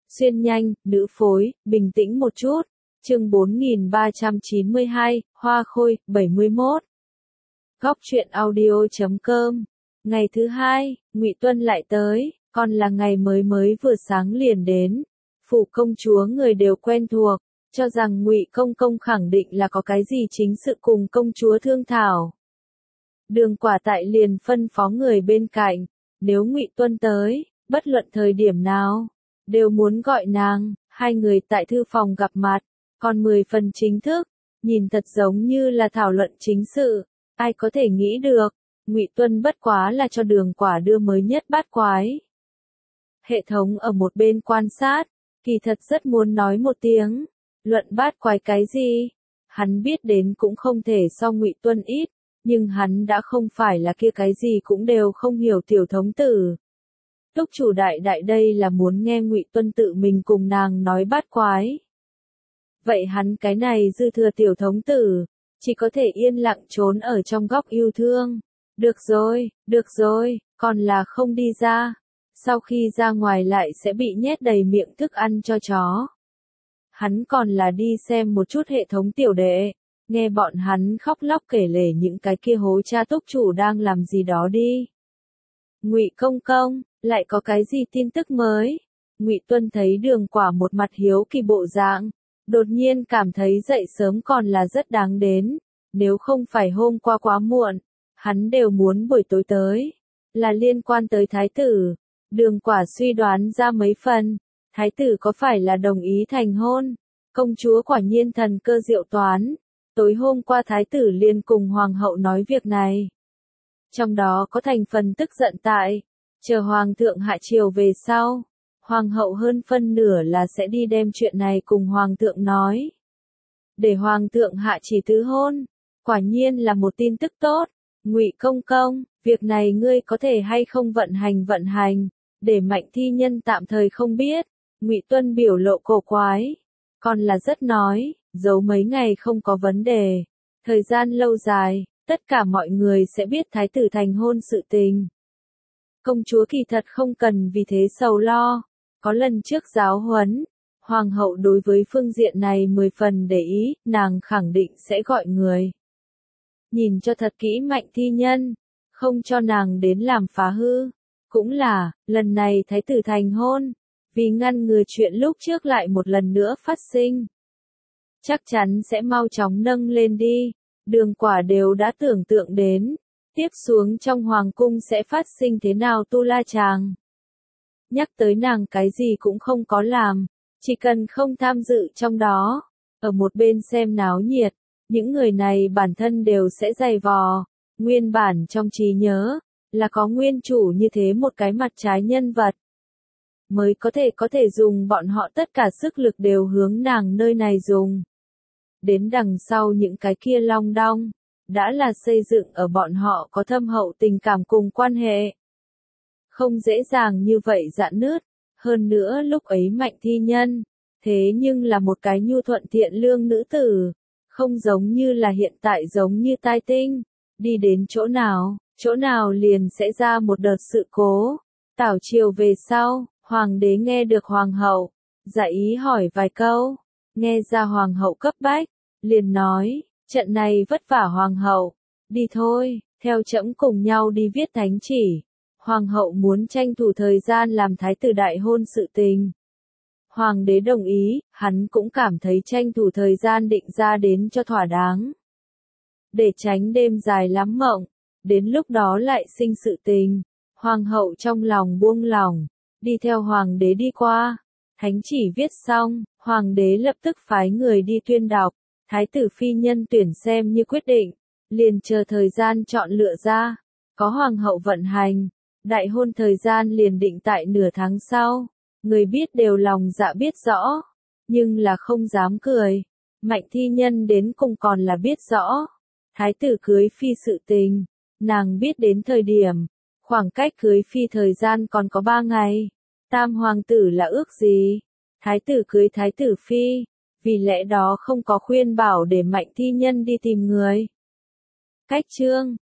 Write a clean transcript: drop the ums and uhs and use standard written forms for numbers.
Xuyên nhanh, nữ phối, bình tĩnh một chút. Chương 4392, Hoa Khôi, 71. Góc truyện audio.com. Ngày thứ hai, Ngụy Tuân lại tới, còn là ngày mới vừa sáng liền đến. Phủ công chúa người đều quen thuộc, cho rằng Ngụy công công khẳng định là có cái gì chính sự cùng công chúa thương thảo. Đường Quả Tại liền phân phó người bên cạnh, nếu Ngụy Tuân tới, bất luận thời điểm nào, đều muốn gọi nàng. Hai người tại thư phòng gặp mặt, còn 10 phần chính thức, nhìn thật giống như là thảo luận chính sự. Ai có thể nghĩ được, Ngụy Tuân bất quá là cho Đường Quả đưa mới nhất bát quái. Hệ thống ở một bên quan sát, kỳ thật rất muốn nói một tiếng, luận bát quái cái gì, hắn biết đến cũng không thể so Ngụy Tuân ít, nhưng hắn đã không phải là kia cái gì cũng đều không hiểu tiểu thống tử. Túc chủ đại đây là muốn nghe Ngụy Tuân tự mình cùng nàng nói bát quái. Vậy hắn cái này dư thừa tiểu thống tử, chỉ có thể yên lặng trốn ở trong góc yêu thương. Được rồi, còn là không đi ra. Sau khi ra ngoài lại sẽ bị nhét đầy miệng thức ăn cho chó. Hắn còn là đi xem một chút hệ thống tiểu đệ, nghe bọn hắn khóc lóc kể lể những cái kia hố cha túc chủ đang làm gì đó đi. Ngụy công công, lại có cái gì tin tức mới? Ngụy Tuân thấy Đường Quả một mặt hiếu kỳ bộ dạng, đột nhiên cảm thấy dậy sớm còn là rất đáng đến, nếu không phải hôm qua quá muộn, hắn đều muốn buổi tối tới, là liên quan tới thái tử. Đường Quả suy đoán ra mấy phần, thái tử có phải là đồng ý thành hôn? Công chúa quả nhiên thần cơ diệu toán, tối hôm qua thái tử liền cùng hoàng hậu nói việc này. Trong đó có thành phần tức giận tại, chờ hoàng thượng hạ triều về sau, hoàng hậu hơn phân nửa là sẽ đi đem chuyện này cùng hoàng thượng nói. Để hoàng thượng hạ chỉ tứ hôn, quả nhiên là một tin tức tốt. Ngụy công công, việc này ngươi có thể hay không vận hành, để Mạnh Thi Nhân tạm thời không biết. Ngụy Tuân biểu lộ cổ quái, còn là rất nói, giấu mấy ngày không có vấn đề, thời gian lâu dài, tất cả mọi người sẽ biết thái tử thành hôn sự tình. Công chúa kỳ thật không cần vì thế sầu lo, có lần trước giáo huấn, hoàng hậu đối với phương diện này 10 phần để ý, nàng khẳng định sẽ gọi người. Nhìn cho thật kỹ Mạnh Thi Nhân, không cho nàng đến làm phá hư. Cũng là, lần này thái tử thành hôn, vì ngăn ngừa chuyện lúc trước lại một lần nữa phát sinh. Chắc chắn sẽ mau chóng nâng lên đi, Đường Quả đều đã tưởng tượng đến, tiếp xuống trong hoàng cung sẽ phát sinh thế nào tu la chàng. Nhắc tới nàng cái gì cũng không có làm, chỉ cần không tham dự trong đó, ở một bên xem náo nhiệt, những người này bản thân đều sẽ dày vò, nguyên bản trong trí nhớ, là có nguyên chủ như thế một cái mặt trái nhân vật. Mới có thể dùng bọn họ tất cả sức lực đều hướng nàng nơi này dùng. Đến đằng sau những cái kia long đong, đã là xây dựng ở bọn họ có thâm hậu tình cảm cùng quan hệ. Không dễ dàng như vậy dạn nứt, hơn nữa lúc ấy Mạnh Thi Nhân, thế nhưng là một cái nhu thuận thiện lương nữ tử, không giống như là hiện tại giống như tai tinh, đi đến chỗ nào liền sẽ ra một đợt sự cố. Tảo triều về sau, hoàng đế nghe được hoàng hậu, dạ ý hỏi vài câu, nghe ra hoàng hậu cấp bách, liền nói, trận này vất vả hoàng hậu, đi thôi, theo trẫm cùng nhau đi viết thánh chỉ. Hoàng hậu muốn tranh thủ thời gian làm thái tử đại hôn sự tình. Hoàng đế đồng ý, hắn cũng cảm thấy tranh thủ thời gian định ra đến cho thỏa đáng. Để tránh đêm dài lắm mộng, đến lúc đó lại sinh sự tình. Hoàng hậu trong lòng buông lỏng, đi theo hoàng đế đi qua. Thánh chỉ viết xong, hoàng đế lập tức phái người đi tuyên đọc. Thái tử phi nhân tuyển xem như quyết định, liền chờ thời gian chọn lựa ra. Có hoàng hậu vận hành, đại hôn thời gian liền định tại nửa tháng sau. Người biết đều lòng dạ biết rõ, nhưng là không dám cười. Mạnh Thi Nhân đến cùng còn là biết rõ. Thái tử cưới phi sự tình, nàng biết đến thời điểm, khoảng cách cưới phi thời gian còn có 3 ngày. Tam hoàng tử là ước gì? Thái tử cưới thái tử phi, vì lẽ đó không có khuyên bảo để Mạnh Thi Nhân đi tìm người. Cách chương